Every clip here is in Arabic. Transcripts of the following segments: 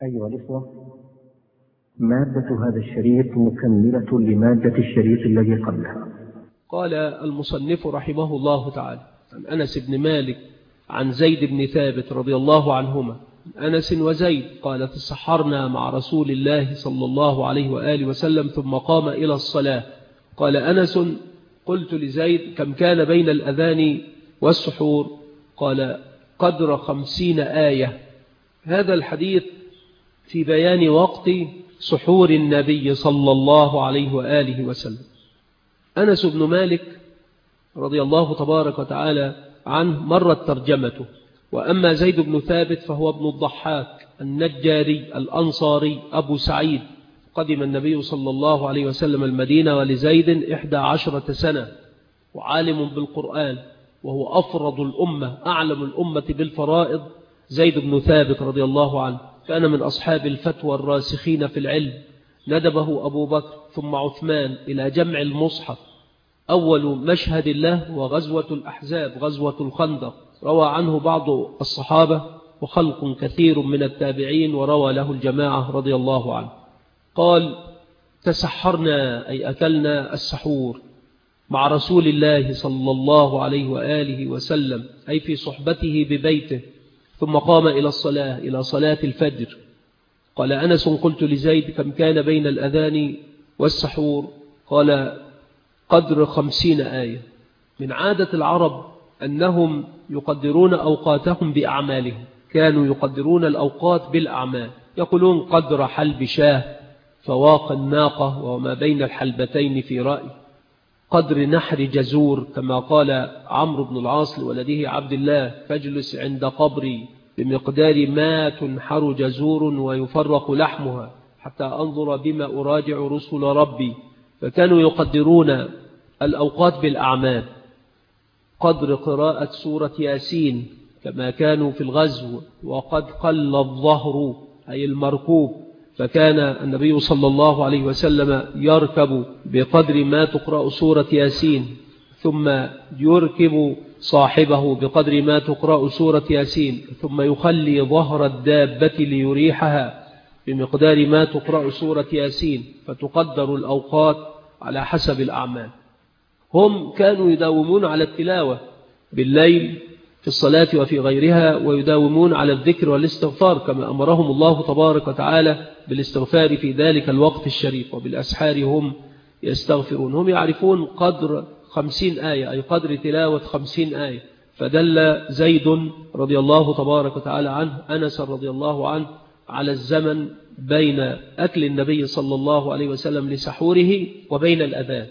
أيها الإخوة، مادة هذا الشريط مكملة لمادة الشريط الذي قبلها. قال المصنف رحمه الله تعالى عن أنس بن مالك عن زيد بن ثابت رضي الله عنهما. أنس وزيد قال: تسحرنا مع رسول الله صلى الله عليه وآله وسلم ثم قام إلى الصلاة. قال أنس: قلت لزيد: كم كان بين الأذان والسحور؟ قال: قدر 50 آية. هذا الحديث في بيان وقت سحور النبي صلى الله عليه وآله وسلم. أنس بن مالك رضي الله تبارك وتعالى عنه مرت ترجمته، وأما زيد بن ثابت فهو ابن الضحاك النجاري الأنصاري أبو سعيد. قدم النبي صلى الله عليه وسلم المدينة ولزيد 11 سنة، وعالم بالقرآن، وهو أفرض الأمة أعلم الأمة بالفرائض. زيد بن ثابت رضي الله عنه كان من أصحاب الفتوى الراسخين في العلم. ندبه أبو بكر ثم عثمان إلى جمع المصحف. أول مشهد له وغزوة الأحزاب، غزوة الخندق، روى عنه بعض الصحابة وخلق كثير من التابعين، وروى له الجماعة رضي الله عنه. قال: تسحرنا أي أكلنا السحور مع رسول الله صلى الله عليه وآله وسلم، أي في صحبته ببيته، ثم قام إلى الصلاة، إلى صلاة الفجر. قال أنس: قلت لزيد: كم كان بين الأذان والسحور؟ قال: قدر 50 آية. من عادة العرب أنهم يقدرون أوقاتهم بأعمالهم، كانوا يقدرون الأوقات بالأعمال، يقولون قدر حلب شاه، فواق الناقة وما بين الحلبتين في رأي، قدر نحر جزور، كما قال عمرو بن العاص لولده عبد الله: فاجلس عند قبري بمقدار ما تنحر جزور ويفرق لحمها حتى أنظر بما أراجع رسل ربي. فكانوا يقدرون الأوقات بالأعمال. قدر قراءة سورة ياسين كما كانوا في الغزو. وقد قل الظهر أي المركوب، فكان النبي صلى الله عليه وسلم يركب بقدر ما تقرأ سورة ياسين، ثم يركب صاحبه بقدر ما تقرأ سورة ياسين، ثم يخلي ظهر الدابة ليريحها بمقدار ما تقرأ سورة ياسين، فتقدر الأوقات على حسب الأعمال. هم كانوا يداومون على التلاوة بالليل في الصلاة وفي غيرها، ويداومون على الذكر والاستغفار كما أمرهم الله تبارك وتعالى بالاستغفار في ذلك الوقت الشريف، وبالأسحار هم يستغفرون. هم يعرفون قدر 50 آية، أي قدر تلاوة 50 آية. فدل زيد رضي الله تبارك وتعالى عنه أنس رضي الله عنه على الزمن بين أكل النبي صلى الله عليه وسلم لسحوره وبين الأذان.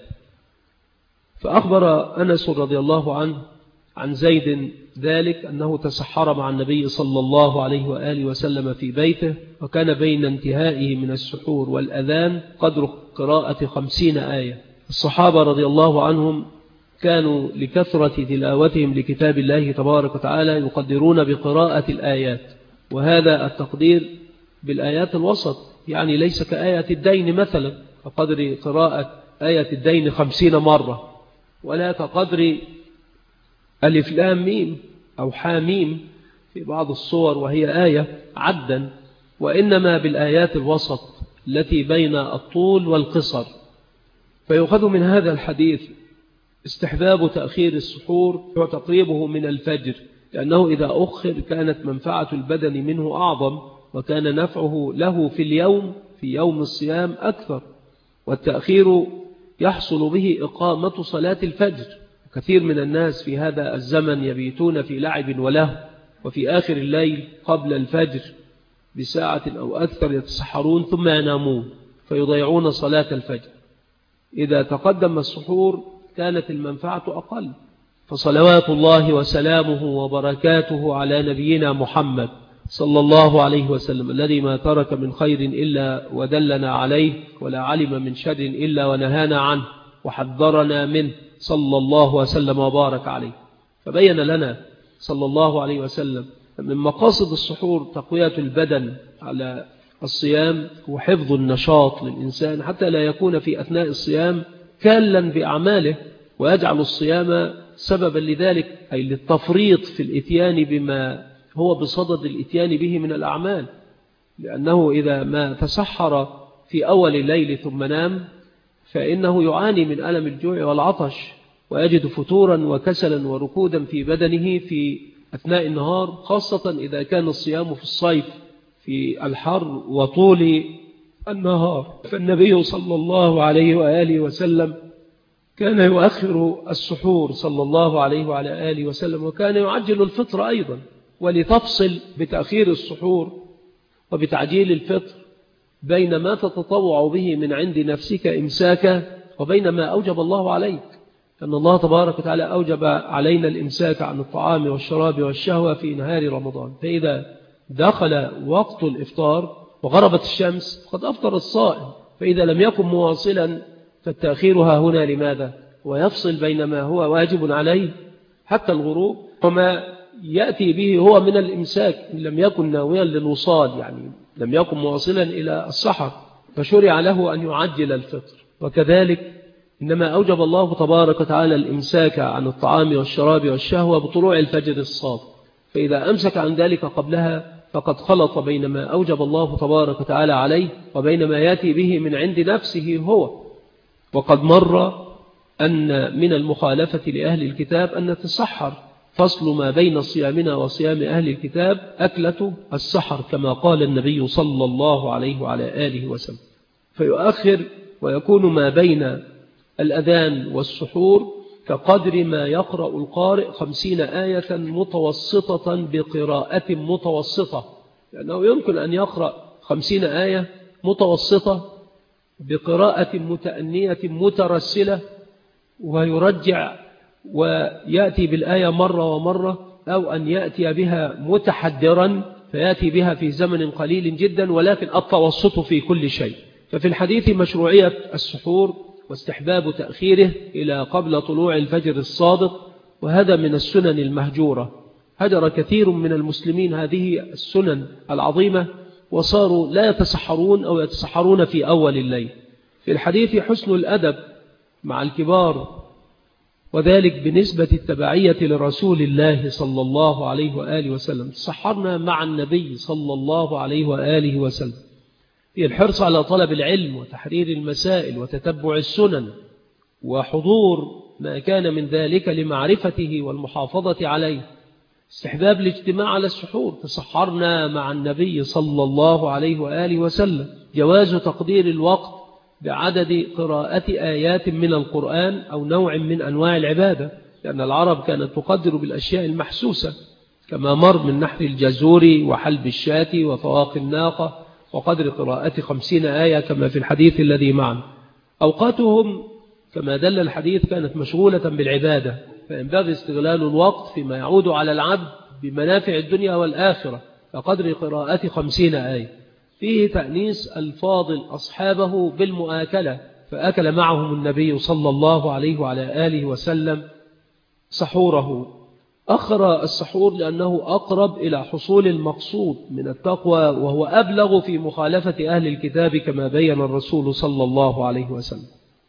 فأخبر أنس رضي الله عنه عن زيد ذلك أنه تسحر مع النبي صلى الله عليه وآله وسلم في بيته، وكان بين انتهائه من السحور والأذان قدر قراءة 50 آية. الصحابة رضي الله عنهم كانوا لكثرة تلاوتهم لكتاب الله تبارك وتعالى يقدرون بقراءة الآيات، وهذا التقدير بالآيات الوسط، يعني ليس كآية الدين مثلا فقدر قراءة آية الدين 50 مرة، ولا كقدر ألف لام ميم أو حاميم في بعض الصور وهي آية عدا، وإنما بالآيات الوسط التي بين الطول والقصر. فيؤخذ من هذا الحديث استحباب تأخير السحور وتقريبه من الفجر، لأنه إذا أخر كانت منفعة البدن منه أعظم، وكان نفعه له في يوم الصيام أكثر. والتأخير يحصل به إقامة صلاة الفجر. كثير من الناس في هذا الزمن يبيتون في لعب ولهو، وفي آخر الليل قبل الفجر بساعة أو أكثر يتسحرون ثم ينامون فيضيعون صلاة الفجر. إذا تقدم السحور كانت المنفعة أقل. فصلوات الله وسلامه وبركاته على نبينا محمد صلى الله عليه وسلم، الذي ما ترك من خير إلا ودلنا عليه، ولا علم من شر إلا ونهانا عنه وحذرنا منه، صلى الله وسلم وبارك عليه. فبين لنا صلى الله عليه وسلم من مقاصد السحور تقوية البدن على الصيام وحفظ النشاط للإنسان حتى لا يكون في أثناء الصيام كالا بأعماله، ويجعل الصيام سببا لذلك، أي للتفريط في الإتيان بما هو بصدد الإتيان به من الأعمال. لأنه إذا ما تسحر في أول الليل ثم نام فإنه يعاني من ألم الجوع والعطش ويجد فتورا وكسلا وركودا في بدنه في أثناء النهار، خاصة إذا كان الصيام في الصيف في الحر وطول النهار. فالنبي صلى الله عليه وآله وسلم كان يؤخر السحور صلى الله عليه وعلى آله وسلم، وكان يعجل الفطر أيضا. ولتفصل بتأخير السحور وبتعجيل الفطر بين ما تتطوع به من عند نفسك إمساكا وبين ما أوجب الله عليك، أن الله تبارك وتعالى أوجب علينا الإمساك عن الطعام والشراب والشهوة في نهار رمضان، فإذا دخل وقت الإفطار وغربت الشمس قد أفطر الصائم، فإذا لم يكن مواصلا فالتأخير ها هنا لماذا؟ ويفصل بين ما هو واجب عليه حتى الغروب وما يأتي به هو من الإمساك إن لم يكن ناويا للوصال، يعني لم يكن مواصلا إلى السحر فشرع له أن يعجل الفطر. وكذلك إنما أوجب الله تبارك وتعالى الإمساك عن الطعام والشراب والشهوة بطلوع الفجر الصادق، فإذا أمسك عن ذلك قبلها فقد خلط بين ما أوجب الله تبارك وتعالى عليه وبين ما يأتي به من عند نفسه هو. وقد مر أن من المخالفة لأهل الكتاب أن نتسحر، فصل ما بين صيامنا وصيام أهل الكتاب أكلة السحر كما قال النبي صلى الله عليه وعلى آله وسلم، فيؤخر ويكون ما بين الأذان والسحور كقدر ما يقرأ القارئ 50 آية متوسطة بقراءة متوسطة، لأنه يمكن أن يقرأ 50 آية متوسطة بقراءة متأنية مترسلة ويرجع ويأتي بالآية مرة ومرة، أو أن يأتي بها متحدرا فيأتي بها في زمن قليل جدا، ولكن التوسط في كل شيء. ففي الحديث مشروعية السحور واستحباب تأخيره إلى قبل طلوع الفجر الصادق، وهذا من السنن المهجورة. هجر كثير من المسلمين هذه السنن العظيمة وصاروا لا يتسحرون أو يتسحرون في أول الليل. في الحديث حسن الأدب مع الكبار، وذلك بنسبة التبعية لرسول الله صلى الله عليه وآله وسلم. تسحرنا مع النبي صلى الله عليه وآله وسلم في الحرص على طلب العلم وتحرير المسائل وتتبع السنن وحضور ما كان من ذلك لمعرفته والمحافظة عليه. استحباب الاجتماع على السحور، تسحرنا مع النبي صلى الله عليه وآله وسلم. جواز تقدير الوقت بعدد قراءة آيات من القرآن أو نوع من أنواع العبادة، لأن العرب كانت تقدر بالأشياء المحسوسة كما مر من نحر الجزور وحلب الشاة وفواق الناقة وقدر قراءة 50 آية كما في الحديث الذي معنا. أوقاتهم كما دل الحديث كانت مشغولة بالعبادة، فينبغي استغلال الوقت فيما يعود على العبد بمنافع الدنيا والآخرة كقدر قراءة 50 آية. فيه تأنيس الفاضل أصحابه بالمؤاكلة، فأكل معهم النبي صلى الله عليه وعلى آله وسلم سحوره. أخر السحور لأنه أقرب إلى حصول المقصود من التقوى، وهو أبلغ في مخالفة أهل الكتاب كما بين الرسول صلى الله عليه وسلم.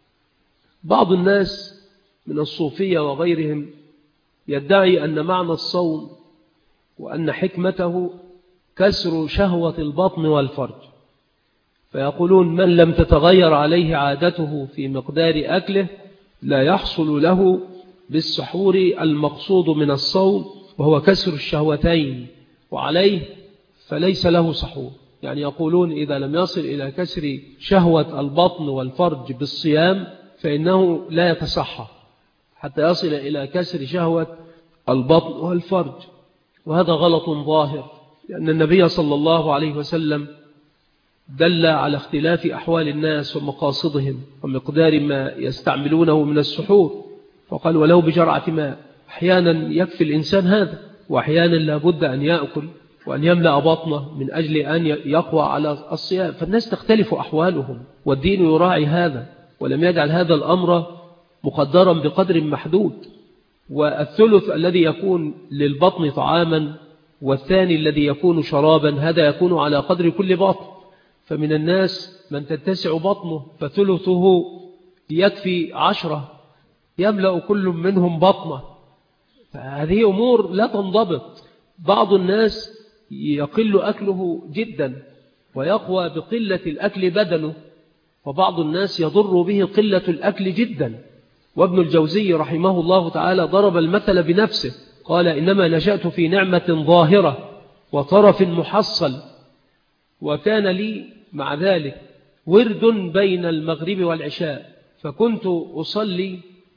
بعض الناس من الصوفية وغيرهم يدعي أن معنى الصوم وأن حكمته كسر شهوة البطن والفرج، فيقولون من لم تتغير عليه عادته في مقدار أكله لا يحصل له بالسحور المقصود من الصوم وهو كسر الشهوتين، وعليه فليس له سحور. يعني يقولون إذا لم يصل إلى كسر شهوة البطن والفرج بالصيام فإنه لا يتسحر حتى يصل إلى كسر شهوة البطن والفرج، وهذا غلط ظاهر، لأن النبي صلى الله عليه وسلم دل على اختلاف أحوال الناس ومقاصدهم ومقدار ما يستعملونه من السحور، فقال ولو بجرعة ماء. أحيانا يكفي الإنسان هذا، وأحيانا لابد أن يأكل وأن يملأ بطنه من أجل أن يقوى على الصيام. فالناس تختلف أحوالهم، والدين يراعي هذا ولم يجعل هذا الأمر مقدرا بقدر محدود. والثلث الذي يكون للبطن طعاما والثاني الذي يكون شرابا هذا يكون على قدر كل بطن، فمن الناس من تتسع بطنه فثلثه يكفي 10 يملأ كل منهم بطنه، فهذه أمور لا تنضبط. بعض الناس يقل أكله جدا ويقوى بقلة الأكل بدنه، وبعض الناس يضر به قلة الأكل جدا. وابن الجوزي رحمه الله تعالى ضرب المثل بنفسه، قال: إنما نشأت في نعمة ظاهرة وطرف محصل، وكان لي مع ذلك ورد بين المغرب والعشاء، فكنت أصلي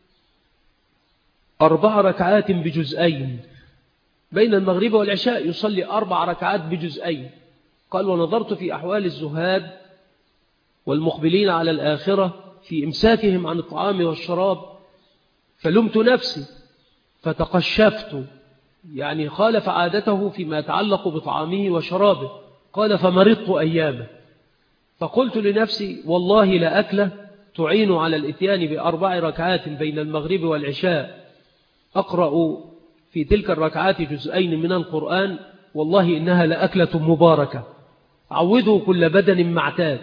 4 ركعات بجزئين. بين المغرب والعشاء يصلي 4 ركعات بجزئين. قال: ونظرت في أحوال الزهاد والمقبلين على الآخرة في إمساكهم عن الطعام والشراب، فلمت نفسي فتقشفت، يعني خالف عادته فيما يتعلق بطعامه وشرابه. قال: فمرضت أياما، فقلت لنفسي: والله لا أكلة تعين على الإتيان ب4 ركعات بين المغرب والعشاء أقرأ في تلك الركعات جزئين من القرآن، والله إنها لأكلة مباركة. عودوا كل بدن معتاد.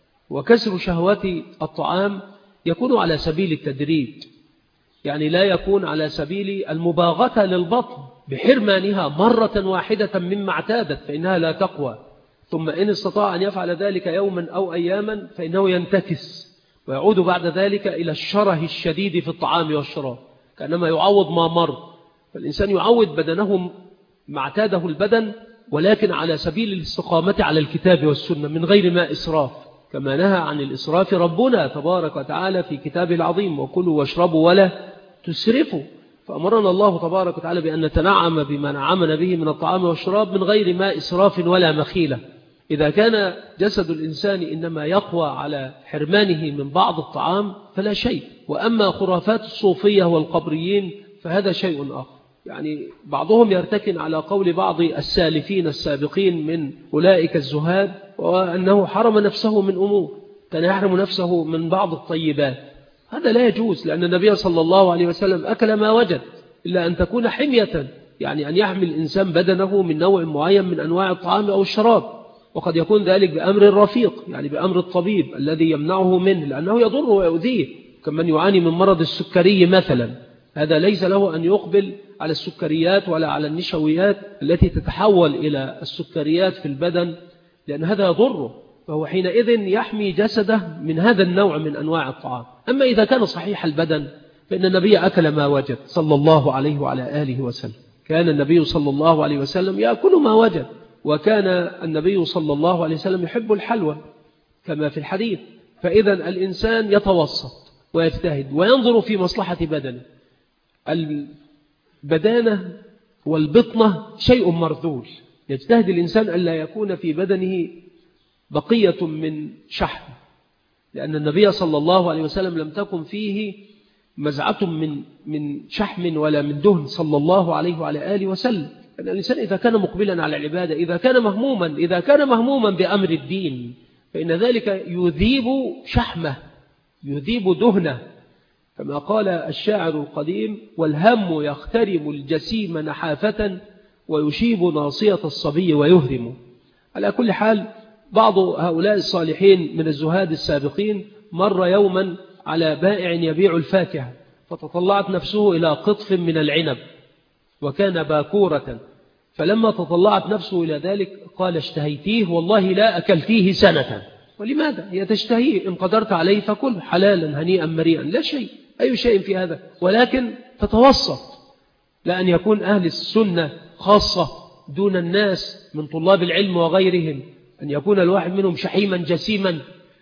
وكسر شهوات الطعام يكون على سبيل التدريج، يعني لا يكون على سبيل المباغتة للبطن بحرمانها مرة واحدة مما اعتادت، فإنها لا تقوى. ثم إن استطاع أن يفعل ذلك يوما أو أياما فإنه ينتكس ويعود بعد ذلك إلى الشره الشديد في الطعام والشراب، كأنما يعوض ما مر. فالإنسان يعود بدنه ما اعتاده البدن، ولكن على سبيل الاستقامة على الكتاب والسنة من غير ما إسراف، كما نهى عن الإسراف ربنا تبارك وتعالى في كتابه العظيم: وكلوا واشربوا ولا تسرفوا. فأمرنا الله تبارك وتعالى بأن نتنعم بما نعمنا به من الطعام والشراب من غير ما إسراف ولا مخيلة. إذا كان جسد الإنسان إنما يقوى على حرمانه من بعض الطعام فلا شيء. وأما خرافات الصوفية والقبريين فهذا شيء آخر. يعني بعضهم يرتكن على قول بعض السالفين السابقين من أولئك الزهاد، وأنه حرم نفسه من أمور، كان يحرم نفسه من بعض الطيبات. هذا لا يجوز، لأن النبي صلى الله عليه وسلم أكل ما وجد، إلا أن تكون حمية، يعني أن يحمل الإنسان بدنه من نوع معين من أنواع الطعام أو الشراب. وقد يكون ذلك بأمر الرفيق، يعني بأمر الطبيب الذي يمنعه منه، لأنه يضره ويؤذيه، كمن يعاني من مرض السكري مثلا. هذا ليس له أن يقبل على السكريات ولا على النشويات التي تتحول إلى السكريات في البدن، لأن هذا يضره، فهو حينئذ يحمي جسده من هذا النوع من أنواع الطعام. أما إذا كان صحيح البدن فإن النبي أكل ما وجد صلى الله عليه وعلى آله وسلم. كان النبي صلى الله عليه وسلم يأكل ما وجد، وكان النبي صلى الله عليه وسلم يحب الحلوى كما في الحديث. فإذا الإنسان يتوسط ويجتهد وينظر في مصلحة بدنه. البدانة والبطنة شيء مرذول، يجتهد الإنسان ألا يكون في بدنه بقية من شحم، لأن النبي صلى الله عليه وسلم لم تكن فيه مزعة من شحم ولا من دهن صلى الله عليه وعلى آله وسلم. أن الإنسان إذا كان مقبلا على العبادة، إذا كان مهموما بأمر الدين، فإن ذلك يذيب شحمه، يذيب دهنه، كما قال الشاعر القديم: والهم يخترم الجسيم نحافة ويشيب ناصية الصبي ويهرم. على كل حال، بعض هؤلاء الصالحين من الزهاد السابقين مر يوما على بائع يبيع الفاكهة، فتطلعت نفسه إلى قطف من العنب وكان باكورة، فلما تطلعت نفسه إلى ذلك قال: اشتهيتيه والله لا أكلتيه سنة. ولماذا؟ هي تشتهيه، إن قدرت عليه فكل حلالا هنيئا مريئا، لا شيء، أي شيء في هذا، ولكن تتوسط، لأن يكون أهل السنة خاصة دون الناس من طلاب العلم وغيرهم، أن يكون الواحد منهم شحيما جسيما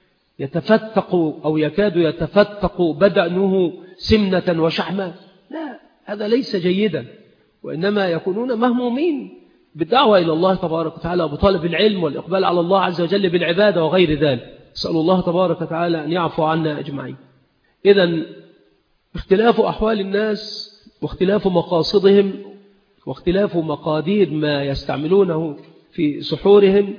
يتفتق أو يكاد يتفتق بدنه سمنة وشحما، لا، هذا ليس جيدا. وإنما يكونون مهمومين بالدعوة إلى الله تبارك وتعالى وبطالب العلم والإقبال على الله عز وجل بالعبادة وغير ذلك. أسأل الله تبارك وتعالى أن يعفو عنا أجمعين. إذن اختلاف أحوال الناس واختلاف مقاصدهم واختلاف مقادير ما يستعملونه في سحورهم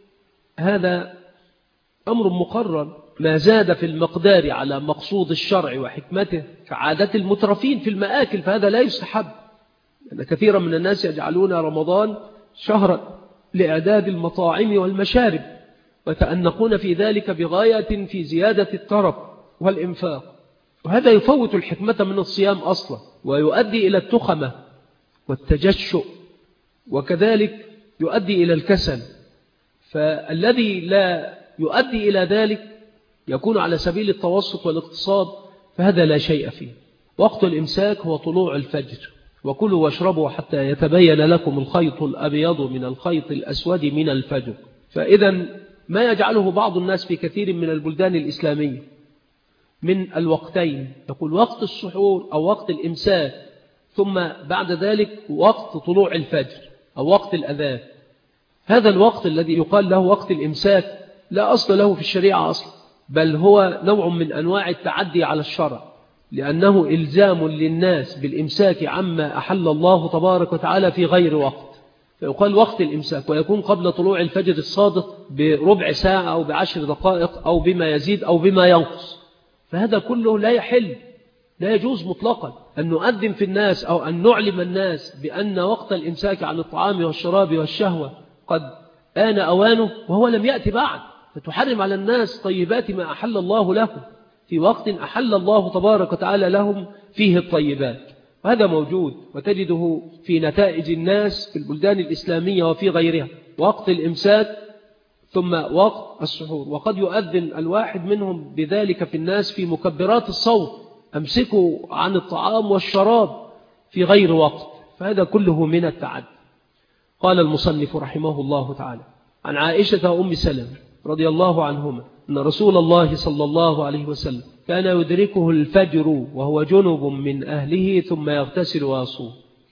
هذا أمر مقرر. ما زاد في المقدار على مقصود الشرع وحكمته كعادة المترفين في المآكل فهذا لا يستحب، لأن كثيرا من الناس يجعلون رمضان شهرا لإعداد المطاعم والمشارب ويتأنقون في ذلك بغاية في زيادة الطرف والإنفاق، وهذا يفوت الحكمة من الصيام أصلا ويؤدي إلى التخمة والتجشؤ، وكذلك يؤدي إلى الكسل. فالذي لا يؤدي إلى ذلك يكون على سبيل التوسط والاقتصاد، فهذا لا شيء فيه. وقت الإمساك هو طلوع الفجر، وكلوا واشربوا حتى يتبين لكم الخيط الأبيض من الخيط الأسود من الفجر. فإذا ما يجعله بعض الناس في كثير من البلدان الإسلامية من الوقتين، يقول وقت السحور أو وقت الإمساك، ثم بعد ذلك وقت طلوع الفجر أو وقت الأذان. هذا الوقت الذي يقال له وقت الإمساك لا أصل له في الشريعة أصلا، بل هو نوع من أنواع التعدي على الشرع، لأنه إلزام للناس بالإمساك عما أحل الله تبارك وتعالى في غير وقت. فيقال وقت الإمساك، ويكون قبل طلوع الفجر الصادق بربع ساعة أو ب10 دقائق أو بما يزيد أو بما ينقص. فهذا كله لا يحل، لا يجوز مطلقا أن نؤذن في الناس أو أن نعلم الناس بأن وقت الإمساك عن الطعام والشراب والشهوة قد آن أوانه وهو لم يأتي بعد، فتحرم على الناس طيبات ما أحل الله لهم في وقت أحل الله تبارك وتعالى لهم فيه الطيبات. وهذا موجود وتجده في نتائج الناس في البلدان الإسلامية وفي غيرها، وقت الإمساك ثم وقت السحور. وقد يؤذن الواحد منهم بذلك في الناس في مكبرات الصوت، أمسكوا عن الطعام والشراب في غير وقت، فهذا كله من التعدي. قال المصنف رحمه الله تعالى عن عائشة أم سلمة رضي الله عنهما أن رسول الله صلى الله عليه وسلم كان يدركه الفجر وهو جنب من أهله ثم يغتسل ويصوم.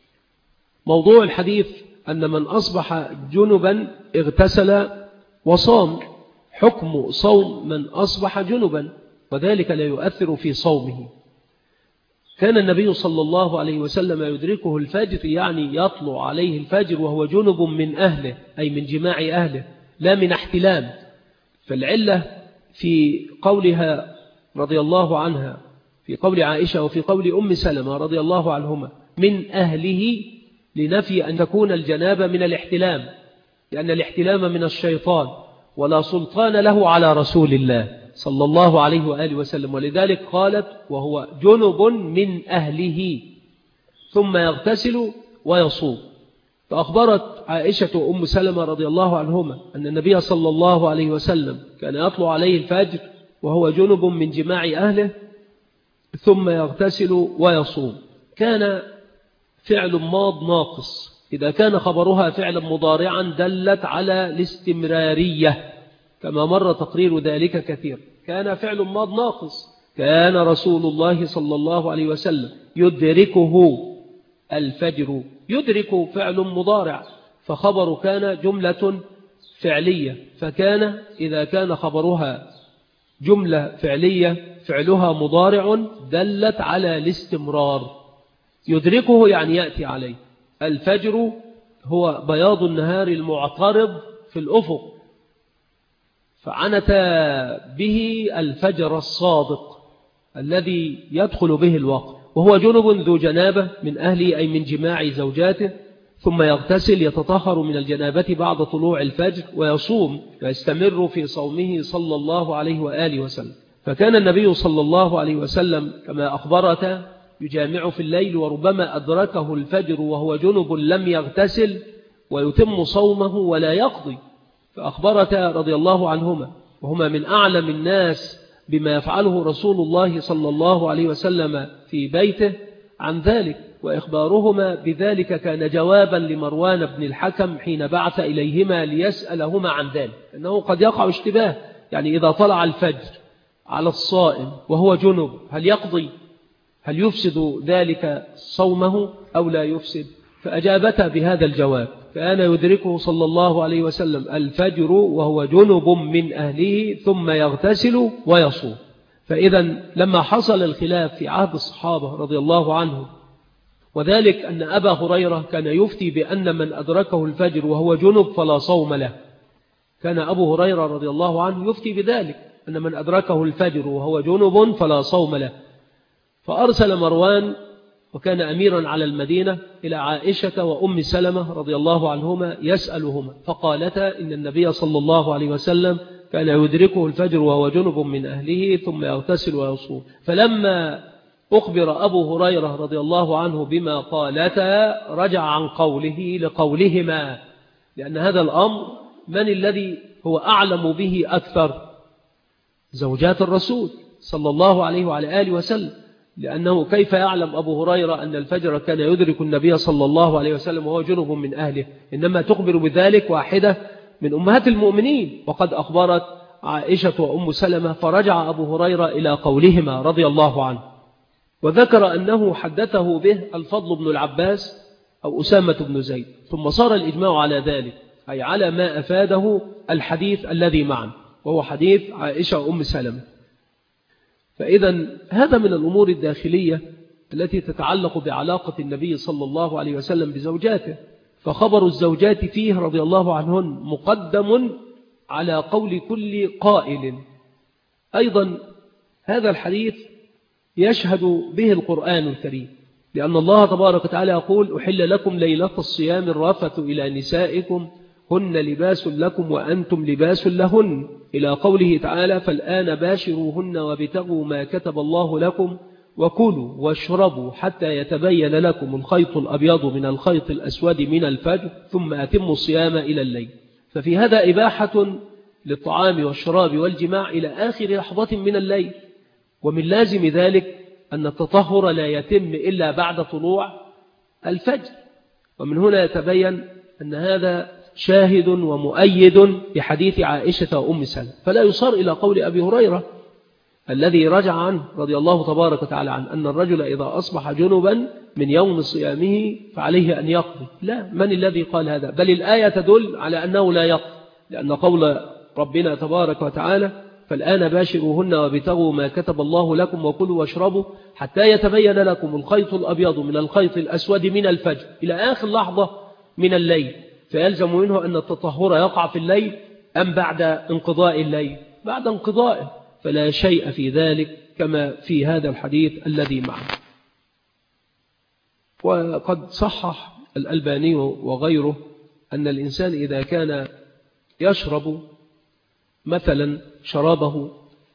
موضوع الحديث أن من أصبح جنبا اغتسل وصام، حكم صوم من أصبح جنبا، وذلك لا يؤثر في صومه. كان النبي صلى الله عليه وسلم يدركه الفجر، يعني يطلع عليه الفجر وهو جنب من أهله، أي من جماع أهله لا من احتلام. فالعلة في قولها رضي الله عنها، في قول عائشة وفي قول أم سلمة رضي الله عنهما من أهله، لنفي أن تكون الجنابة من الاحتلام، لأن الاحتلام من الشيطان ولا سلطان له على رسول الله صلى الله عليه وآله وسلم. ولذلك قالت وهو جنب من أهله ثم يغتسل ويصوم. فأخبرت عائشة أم سلمة رضي الله عنهما أن النبي صلى الله عليه وسلم كان يطلع عليه الفجر وهو جنب من جماع أهله ثم يغتسل ويصوم. كان فعل ماض ناقص، إذا كان خبرها فعلا مضارعا دلت على الاستمرارية كما مر تقرير ذلك كثير. كان فعل ماض ناقص، كان رسول الله صلى الله عليه وسلم يدركه الفجر، يدرك فعل مضارع، فخبر كان جملة فعلية، فكان إذا كان خبرها جملة فعلية فعلها مضارع دلت على الاستمرار. يدركه يعني يأتي عليه. الفجر هو بياض النهار المعترض في الأفق، فعنت به الفجر الصادق الذي يدخل به الوقت، وهو جنب ذو جنابة من أهله أي من جماع زوجاته، ثم يغتسل يتطهر من الجنابة بعد طلوع الفجر ويصوم ويستمر في صومه صلى الله عليه وآله وسلم. فكان النبي صلى الله عليه وسلم كما أخبرت يجامع في الليل، وربما أدركه الفجر وهو جنب لم يغتسل ويتم صومه ولا يقضي. فأخبرت رضي الله عنهما وهما من أعلم الناس بما يفعله رسول الله صلى الله عليه وسلم في بيته عن ذلك، وإخبارهما بذلك كان جوابا لمروان بن الحكم حين بعث إليهما ليسألهما عن ذلك، أنه قد يقع اشتباه، يعني إذا طلع الفجر على الصائم وهو جنب هل يقضي؟ هل يفسد ذلك صومه أو لا يفسد؟ فأجابتا بهذا الجواب: كان يدركه صلى الله عليه وسلم الفجر وهو جنب من أهله ثم يغتسل ويصوم. فإذا لما حصل الخلاف في عهد الصحابة رضي الله عنهم، وذلك أن أبا هريرة كان يفتي بأن من أدركه الفجر وهو جنب فلا صوم له، كان أبو هريرة رضي الله عنه يفتي بذلك أن من أدركه الفجر وهو جنب فلا صوم له. فأرسل مروان وكان أميرا على المدينة إلى عائشة وأم سلمة رضي الله عنهما يسألهما، فقالتا إن النبي صلى الله عليه وسلم كان يدركه الفجر وهو جنب من أهله ثم يغتسل ويصوم. فلما أخبر أبو هريرة رضي الله عنه بما قالتا رجع عن قوله لقولهما، لأن هذا الأمر من الذي هو أعلم به أكثر؟ زوجات الرسول صلى الله عليه وعلى آله وسلم، لأنه كيف يعلم أبو هريرة أن الفجر كان يدرك النبي صلى الله عليه وسلم وهو جنب من أهله؟ إنما تخبر بذلك واحدة من أمهات المؤمنين، وقد أخبرت عائشة وأم سلمة، فرجع أبو هريرة إلى قولهما رضي الله عنه، وذكر أنه حدثه به الفضل بن العباس أو أسامة بن زيد، ثم صار الإجماع على ذلك، أي على ما أفاده الحديث الذي معنا، وهو حديث عائشة وأم سلمة. فإذا هذا من الأمور الداخلية التي تتعلق بعلاقة النبي صلى الله عليه وسلم بزوجاته، فخبر الزوجات فيه رضي الله عنهن مقدم على قول كل قائل. أيضا هذا الحديث يشهد به القرآن الكريم، لأن الله تبارك وتعالى يقول: أحل لكم ليلة الصيام الرفث إلى نسائكم هن لباس لكم وأنتم لباس لهن، إلى قوله تعالى: فالآن باشروهن وابتغوا ما كتب الله لكم وكلوا واشربوا حتى يتبين لكم الخيط الأبيض من الخيط الأسود من الفجر ثم أتموا الصيام إلى الليل. ففي هذا إباحة للطعام والشراب والجماع إلى آخر لحظة من الليل، ومن لازم ذلك أن التطهر لا يتم إلا بعد طلوع الفجر، ومن هنا يتبين أن هذا شاهد ومؤيد بحديث عائشة وأم سلمة. فلا يصار إلى قول أبي هريرة الذي رجع عنه رضي الله تبارك وتعالى عنه أن الرجل إذا أصبح جنبا من يوم صيامه فعليه أن يقضي. لا، من الذي قال هذا؟ بل الآية تدل على أنه لا يقضي، لأن قول ربنا تبارك وتعالى: فالآن باشروهن وابتغوا ما كتب الله لكم وكلوا واشربوا حتى يتبين لكم الخيط الأبيض من الخيط الأسود من الفجر، إلى آخر لحظة من الليل. فيلزم منه أن التطهر يقع في الليل أم بعد انقضاء الليل؟ بعد انقضائه، فلا شيء في ذلك كما في هذا الحديث الذي معه. وقد صحح الألباني وغيره أن الإنسان إذا كان يشرب مثلا شرابه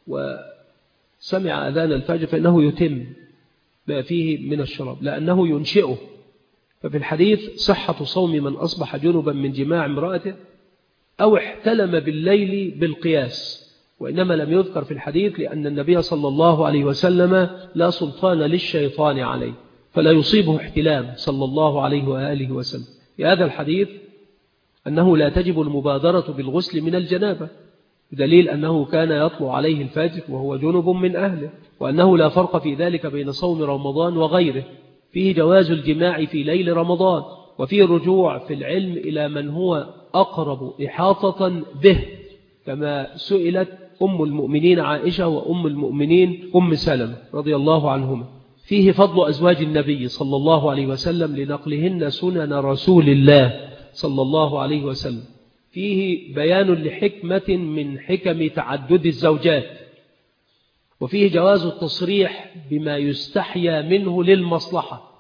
وسمع أذان الفجر فإنه يتم ما فيه من الشراب لأنه ينشئه. ففي الحديث صحة صوم من أصبح جنبا من جماع امرأته أو احتلم بالليل بالقياس، وإنما لم يذكر في الحديث لأن النبي صلى الله عليه وسلم لا سلطان للشيطان عليه، فلا يصيبه احتلام صلى الله عليه وآله وسلم. في هذا الحديث أنه لا تجب المبادرة بالغسل من الجنابة، بدليل أنه كان يطلع عليه الفجر وهو جنب من أهله، وأنه لا فرق في ذلك بين صوم رمضان وغيره. فيه جواز الجماع في ليل رمضان، وفيه الرجوع في العلم إلى من هو أقرب إحاطة به، كما سئلت أم المؤمنين عائشة وأم المؤمنين أم سلمة رضي الله عنهما. فيه فضل أزواج النبي صلى الله عليه وسلم لنقلهن سنن رسول الله صلى الله عليه وسلم. فيه بيان لحكمة من حكم تعدد الزوجات، وفيه جواز التصريح بما يستحيا منه للمصلحة،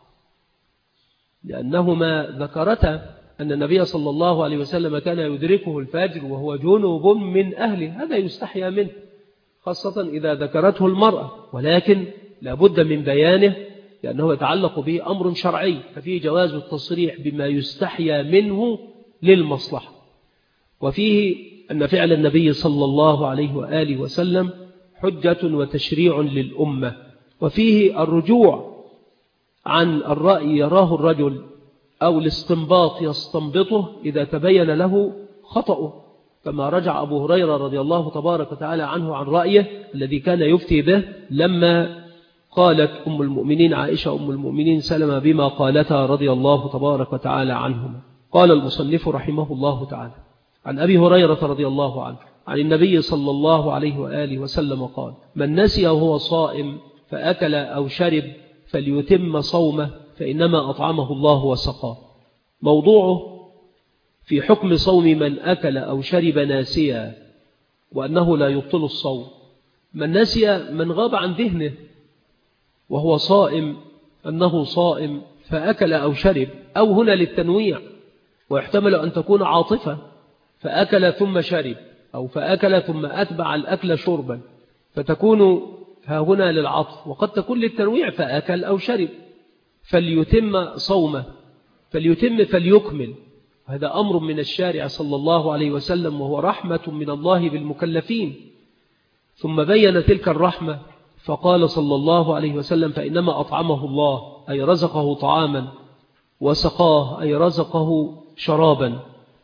لأنهما ذكرتا أن النبي صلى الله عليه وسلم كان يدركه الفجر وهو جنوب من أهله، هذا يستحيا منه خاصة إذا ذكرته المرأة، ولكن لابد من بيانه لأنه يتعلق به أمر شرعي، ففيه جواز التصريح بما يستحيا منه للمصلحة. وفيه أن فعل النبي صلى الله عليه وآله وسلم حجة وتشريع للأمة. وفيه الرجوع عن الرأي يراه الرجل أو الاستنباط يستنبطه إذا تبين له خطأه، كما رجع أبو هريرة رضي الله تبارك وتعالى عنه عن رأيه الذي كان يفتي به لما قالت أم المؤمنين عائشة أم المؤمنين سلمة بما قالتها رضي الله تبارك وتعالى عنهما. قال المصنف رحمه الله تعالى: عن أبي هريرة رضي الله عنه عن النبي صلى الله عليه وآله وسلم قال: من نسي وهو صائم فأكل أو شرب فليتم صومه فإنما أطعمه الله وسقاه. موضوعه في حكم صوم من أكل أو شرب ناسيا، وأنه لا يبطل الصوم. من نسي من غاب عن ذهنه وهو صائم أنه صائم فأكل أو شرب، أو هنا للتنويع، ويحتمل أن تكون عاطفة فأكل ثم شرب، أو فأكل ثم أتبع الأكل شربا، فتكون ها هنا للعطف، وقد تكون للتنويع فأكل أو شرب. فليتم صومه، فليتم فليكمل، هذا أمر من الشارع صلى الله عليه وسلم، وهو رحمة من الله بالمكلفين. ثم بين تلك الرحمة فقال صلى الله عليه وسلم: فإنما أطعمه الله، أي رزقه طعاما، وسقاه، أي رزقه شرابا.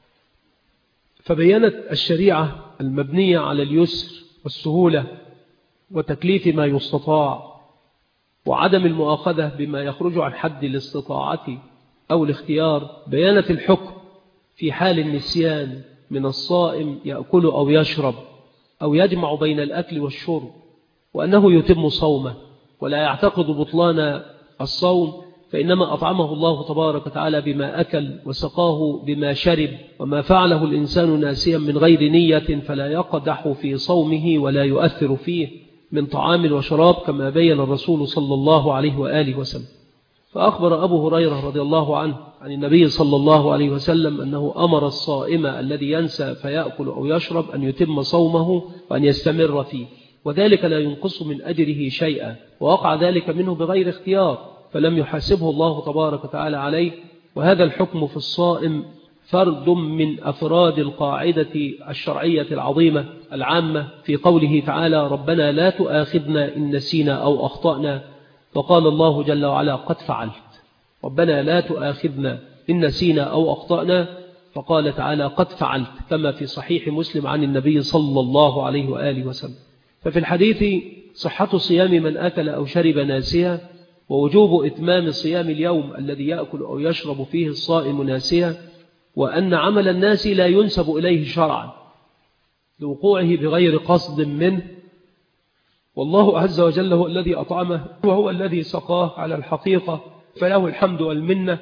فبينت الشريعة المبنية على اليسر والسهولة وتكليف ما يستطاع وعدم المؤاخذة بما يخرج عن حد الاستطاعة أو الاختيار. بيانت الحكم في حال النسيان من الصائم يأكل أو يشرب أو يجمع بين الأكل والشرب، وأنه يتم صومه ولا يعتقد بطلان الصوم، فإنما أطعمه الله تبارك وتعالى بما أكل وسقاه بما شرب. وما فعله الإنسان ناسيا من غير نية فلا يقدح في صومه ولا يؤثر فيه من طعام وشراب، كما بين الرسول صلى الله عليه وآله وسلم. فأخبر أبو هريرة رضي الله عنه عن النبي صلى الله عليه وسلم أنه أمر الصائم الذي ينسى فيأكل أو يشرب أن يتم صومه وأن يستمر فيه، وذلك لا ينقص من أجره شيئا، ووقع ذلك منه بغير اختيار فلم يحاسبه الله تبارك وتعالى عليه. وهذا الحكم في الصائم فرد من أفراد القاعدة الشرعية العظيمة العامة في قوله تعالى: ربنا لا تؤاخذنا إن نسينا أو أخطأنا. فقال الله جل وعلا: قد فعلت. ربنا لا تؤاخذنا إن نسينا أو أخطأنا، فقال تعالى: قد فعلت، كما في صحيح مسلم عن النبي صلى الله عليه وآله وسلم. ففي الحديث صحة صيام من أكل أو شرب ناسيا، ووجوب إتمام صيام اليوم الذي يأكل أو يشرب فيه الصائم ناسيا، وأن عمل الناس لا ينسب إليه شرعا لوقوعه بغير قصد منه، والله عز وجل هو الذي أطعمه وهو الذي سقاه على الحقيقة، فله الحمد والمنة.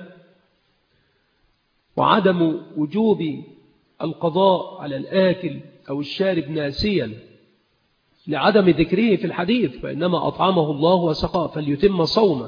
وعدم وجوب القضاء على الآكل أو الشارب ناسيا لعدم ذكره في الحديث: فإنما أطعمه الله وسقاه فليتم صومه.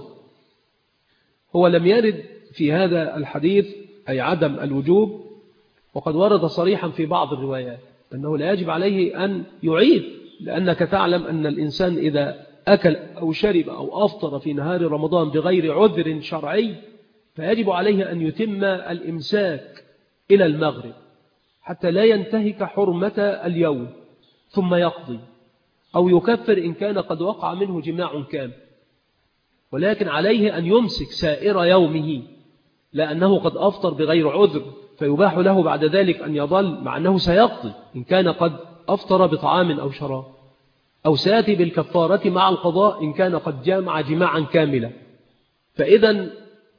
هو لم يرد في هذا الحديث أي عدم الوجوب، وقد ورد صريحا في بعض الروايات أنه لا يجب عليه أن يعيد، لأنك تعلم أن الإنسان إذا أكل أو شرب أو أفطر في نهار رمضان بغير عذر شرعي فيجب عليه أن يتم الإمساك إلى المغرب حتى لا ينتهك حرمة اليوم، ثم يقضي أو يكفر إن كان قد وقع منه جماع كامل. ولكن عليه أن يمسك سائر يومه، لأنه قد أفطر بغير عذر، فيباح له بعد ذلك أن يظل مع أنه سيقضي إن كان قد أفطر بطعام أو شراب، أو سيأتي بالكفارة مع القضاء إن كان قد جامع جماعا كاملا. فإذا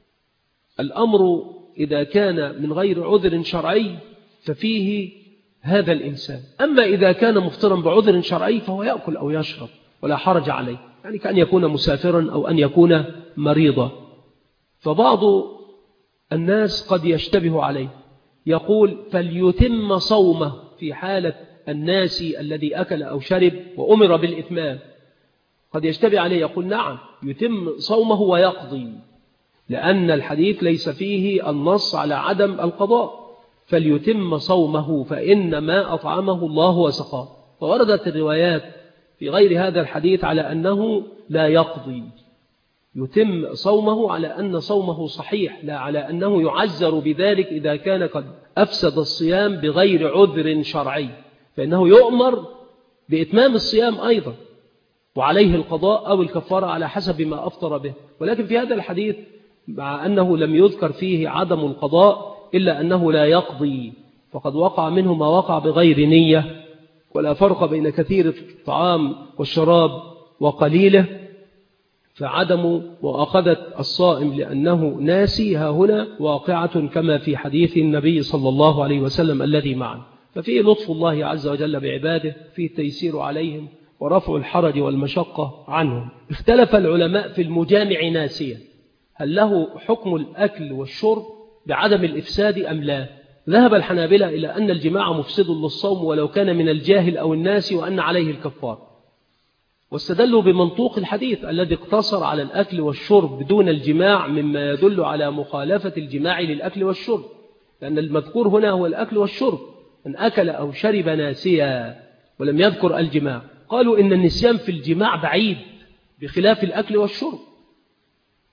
الأمر إذا كان من غير عذر شرعي ففيه هذا الإنسان. أما إذا كان مفطرا بعذر شرعي فهو يأكل أو يشرب ولا حرج عليه، يعني كأن يكون مسافرا أو أن يكون مريضا. فبعض الناس قد يشتبه عليه يقول: فليتم صومه في حالة الناسي الذي أكل أو شرب وأمر بالإتمام. قد يشتبه عليه يقول: نعم يتم صومه ويقضي، لأن الحديث ليس فيه النص على عدم القضاء، فليتم صومه فإنما أطعمه الله وسقاه. فوردت الروايات في غير هذا الحديث على أنه لا يقضي، يتم صومه على أن صومه صحيح، لا على أنه يعذر بذلك إذا كان قد أفسد الصيام بغير عذر شرعي، فإنه يؤمر بإتمام الصيام أيضا وعليه القضاء أو الكفارة على حسب ما أفطر به. ولكن في هذا الحديث مع أنه لم يذكر فيه عدم القضاء إلا أنه لا يقضي، فقد وقع منه ما وقع بغير نية، ولا فرق بين كثير الطعام والشراب وقليله. فعدم مؤاخذة الصائم لأنه ناسي ها هنا واقعة كما في حديث النبي صلى الله عليه وسلم الذي معنا. ففيه لطف الله عز وجل بعباده، فيه التيسير عليهم ورفع الحرج والمشقة عنهم. اختلف العلماء في المجامع ناسيا، هل له حكم الأكل والشرب بعدم الإفساد أم لا؟ ذهب الحنابلة إلى أن الجماع مفسد للصوم ولو كان من الجاهل أو الناس، وأن عليه الكفار، واستدلوا بمنطوق الحديث الذي اقتصر على الأكل والشرب دون الجماع، مما يدل على مخالفة الجماع للأكل والشرب، لأن المذكور هنا هو الأكل والشرب. من أكل أو شرب ناسيا ولم يذكر الجماع، قالوا إن النسيان في الجماع بعيد بخلاف الأكل والشرب.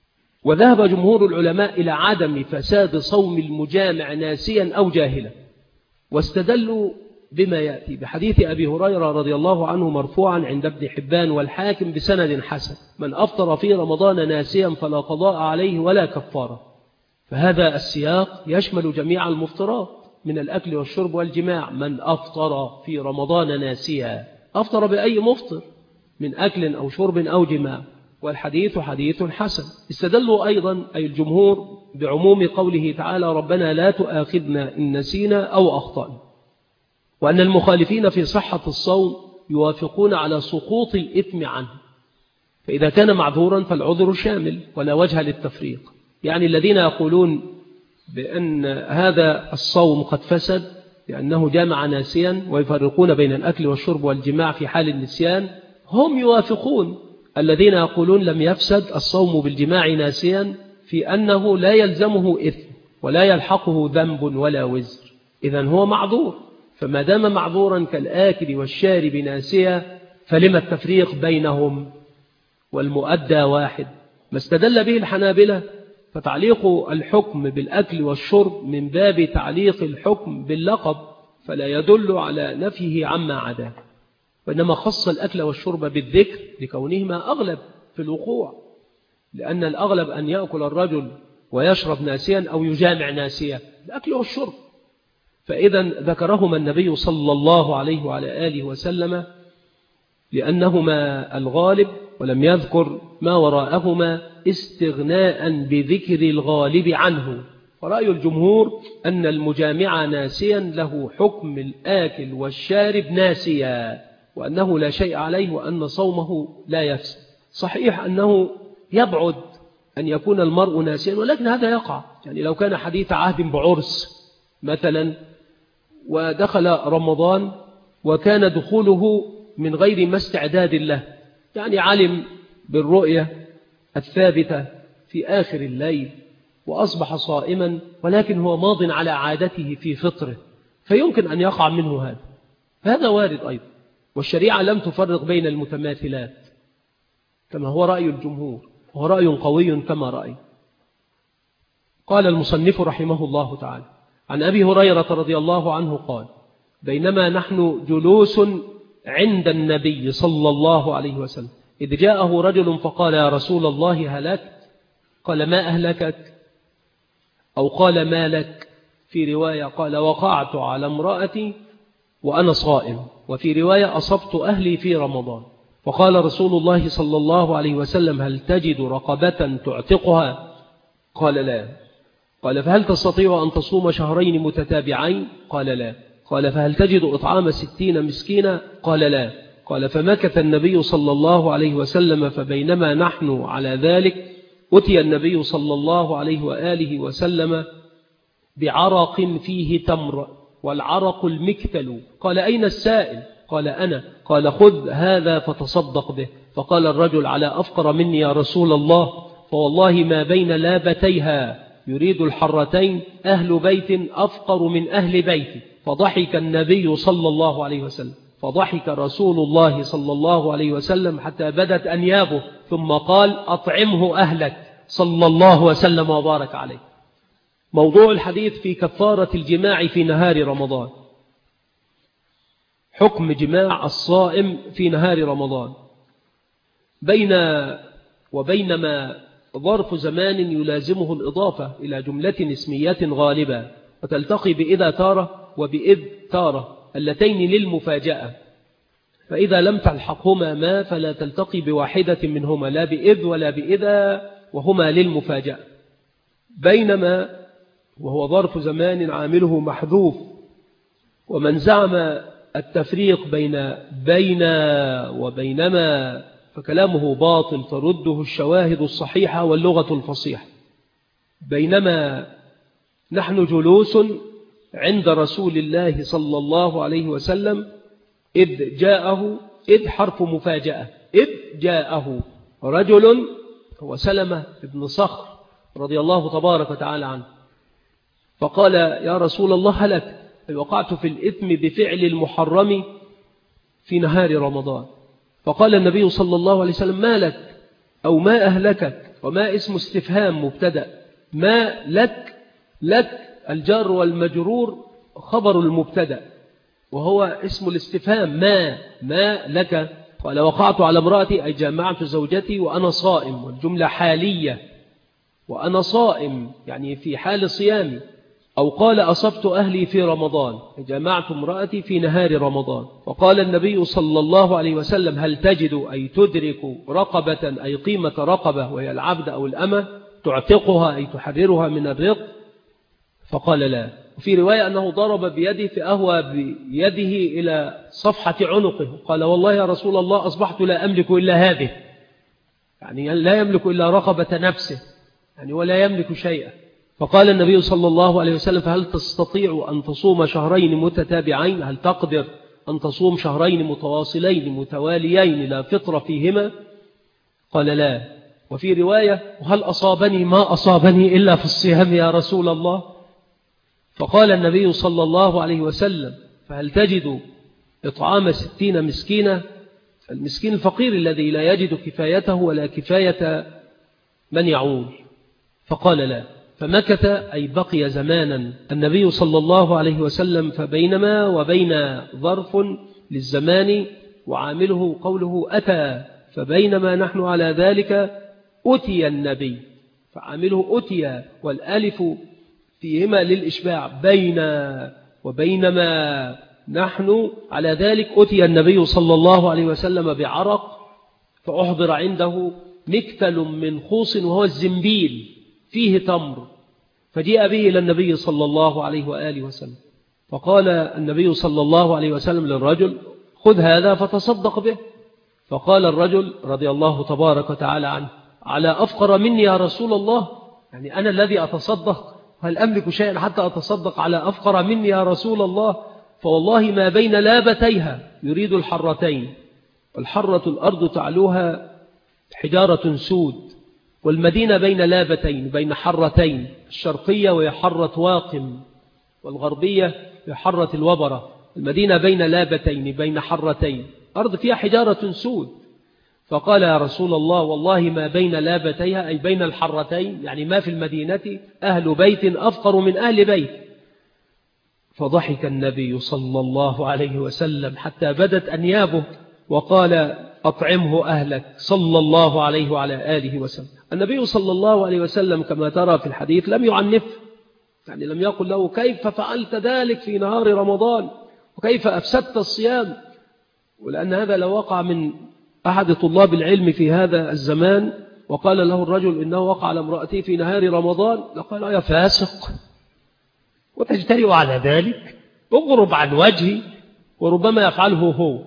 وذهب جمهور العلماء إلى عدم فساد صوم المجامع ناسيا أو جاهلا، واستدلوا بما يأتي بحديث أبي هريرة رضي الله عنه مرفوعا عند ابن حبان والحاكم بسند حسن: من أفطر في رمضان ناسيا فلا قضاء عليه ولا كفارة. فهذا السياق يشمل جميع المفطرات من الأكل والشرب والجماع. من أفطر في رمضان ناسيا، أفطر بأي مفطر من أكل أو شرب أو جماع، والحديث حديث حسن. استدلوا أيضا أي الجمهور بعموم قوله تعالى: ربنا لا تؤاخذنا إن نسينا أو أخطأنا، وأن المخالفين في صحة الصوم يوافقون على سقوط الإثم عنه، فإذا كان معذورا فالعذر شامل ولا وجه للتفريق. يعني الذين يقولون بأن هذا الصوم قد فسد لأنه جامع ناسيا ويفرقون بين الأكل والشرب والجماع في حال النسيان، هم يوافقون الذين يقولون لم يفسد الصوم بالجماع ناسيا في أنه لا يلزمه إثم ولا يلحقه ذنب ولا وزر، إذن هو معذور. فما دام معذورا كالآكل والشارب ناسيا فلما التفريق بينهم والمؤدى واحد؟ ما استدل به الحنابلة فتعليق الحكم بالأكل والشرب من باب تعليق الحكم باللقب، فلا يدل على نفيه عما عداه، وإنما خص الأكل والشرب بالذكر لكونهما أغلب في الوقوع، لأن الأغلب أن يأكل الرجل ويشرب ناسيا أو يجامع ناسيا، الأكل والشرب. فإذا ذكرهما النبي صلى الله عليه وعلى آله وسلم لأنهما الغالب، ولم يذكر ما وراءهما استغناء بذكر الغالب عنه. فرأي الجمهور أن المجامع ناسيا له حكم الآكل والشارب ناسيا، وأنه لا شيء عليه، وأن صومه لا يفسد. صحيح أنه يبعد أن يكون المرء ناسيا، ولكن هذا يقع. يعني لو كان حديث عهد بعرس مثلا ودخل رمضان وكان دخوله من غير ما استعداد له، يعني علم بالرؤية الثابتة في آخر الليل وأصبح صائما، ولكن هو ماض على عادته في فطره، فيمكن أن يقع منه هذا. فهذا وارد أيضا، والشريعة لم تفرق بين المتماثلات كما هو رأي الجمهور، وهو رأي قوي كما رأي. قال المصنف رحمه الله تعالى: عن أبي هريرة رضي الله عنه قال: بينما نحن جلوس عند النبي صلى الله عليه وسلم إذ جاءه رجل فقال: يا رسول الله هلكت. قال: ما أهلكك؟ أو قال: ما لك؟ في رواية قال: وقعت على امرأتي وأنا صائم، وفي رواية: أصبت أهلي في رمضان. وقال رسول الله صلى الله عليه وسلم: هل تجد رقبة تعتقها؟ قال: لا. قال: فهل تستطيع أن تصوم شهرين متتابعين؟ قال: لا. قال: فهل تجد إطعام 60 مسكينا؟ قال: لا. قال: فمكث النبي صلى الله عليه وسلم، فبينما نحن على ذلك أتي النبي صلى الله عليه وآله وسلم بعرق فيه تمر، والعرق المكتل. قال: أين السائل؟ قال: أنا. قال: خذ هذا فتصدق به. فقال الرجل: على أفقر مني يا رسول الله، فوالله ما بين لابتيها، يريد الحرتين، أهل بيت أفقر من أهل بيتي. فضحك النبي صلى الله عليه وسلم، فضحك رسول الله صلى الله عليه وسلم حتى بدت أنيابه، ثم قال: أطعمه أهلك، صلى الله وسلم وبارك عليه. موضوع الحديث في كفارة الجماع في نهار رمضان. حكم جماع الصائم في نهار رمضان. بين وبينما ظرف زمان يلازمه الإضافة إلى جملة اسمية غالبة، وتلتقي بإذا تارة وبإذ تارة اللتين للمفاجأة، فإذا لم تلحقهما ما فلا تلتقي بواحدة منهما، لا بإذ ولا بإذا، وهما للمفاجأة. بينما وهو ظرف زمان عامله محذوف، ومن زعم التفريق بين وبينما فكلامه باطل، ترده الشواهد الصحيحة واللغة الفصيحة. بينما نحن جلوس عند رسول الله صلى الله عليه وسلم إذ جاءه، إذ حرف مفاجأة، إذ جاءه رجل هو سلمة بن صخر رضي الله تبارك وتعالى عنه، فقال: يا رسول الله هلك، وقعت في الإثم بفعل المحرم في نهار رمضان. فقال النبي صلى الله عليه وسلم: ما لك أو ما أهلكك؟ وما اسم استفهام مبتدأ. ما لك الجار والمجرور خبر المبتدأ وهو اسم الاستفهام ما لك. قال وقعت على امرأتي أي جامعت زوجتي وأنا صائم، والجملة حالية وأنا صائم يعني في حال صيامي. أو قال أصبت أهلي في رمضان، جامعت امرأتي في نهار رمضان. وقال النبي صلى الله عليه وسلم هل تجد أي تدرك رقبة أي قيمة رقبة وهي العبد أو الأمة تعتقها أي تحررها من الرق؟ فقال لا. وفي رواية أنه ضرب بيده فأهوى بيده إلى صفحة عنقه، قال والله يا رسول الله أصبحت لا أملك إلا هذه، يعني لا يملك إلا رقبة نفسه يعني ولا يملك شيئا. فقال النبي صلى الله عليه وسلم فهل تستطيع أن تصوم شهرين متتابعين؟ هل تقدر أن تصوم شهرين متواصلين متواليين لا فطر فيهما؟ قال لا. وفي رواية وهل أصابني ما أصابني إلا في الصيام يا رسول الله؟ فقال النبي صلى الله عليه وسلم فهل تجد إطعام 60 مسكينة؟ المسكين الفقير الذي لا يجد كفايته ولا كفاية من يعول. فقال لا. فمكث أي بقي زمانا النبي صلى الله عليه وسلم، فبينما وبين ظرف للزمان وعامله قوله أتى، فبينما نحن على ذلك أتي النبي، فعامله أتي والألف فيهما للإشباع بين وبينما نحن على ذلك أتي النبي صلى الله عليه وسلم بعرق فأحضر عنده مكتل من خوص وهو الزنبيل فيه تمر، فجاء به إلى النبي صلى الله عليه وآله وسلم. فقال النبي صلى الله عليه وسلم للرجل خذ هذا فتصدق به. فقال الرجل رضي الله تبارك وتعالى عنه على أفقر مني يا رسول الله، يعني أنا الذي أتصدق؟ هل أملك شيئا حتى أتصدق على أفقر مني يا رسول الله؟ فوالله ما بين لابتيها يريد الحرتين، والحرة الأرض تعلوها حجارة سود، والمدينة بين لابتين بين حرتين، الشرقية وهي حرة واقم، والغربية هي حرة الوبرة. المدينة بين لابتين بين حرتين، أرض فيها حجارة سود. فقال يا رسول الله والله ما بين لابتيها أي بين الحرتين، يعني ما في المدينة أهل بيت أفقر من أهل بيت. فضحك النبي صلى الله عليه وسلم حتى بدت أنيابه وقال أطعمه أهلك صلى الله عليه وعلى آله وسلم. النبي صلى الله عليه وسلم كما ترى في الحديث لم يعنف، يعني لم يقل له كيف فعلت ذلك في نهار رمضان وكيف أفسدت الصيام. ولأن هذا لو وقع من أحد طلاب العلم في هذا الزمان وقال له الرجل إنه وقع على امرأته في نهار رمضان لقال يا فاسق وتجترئ على ذلك، اغرب عن وجهي، وربما يفعله هو.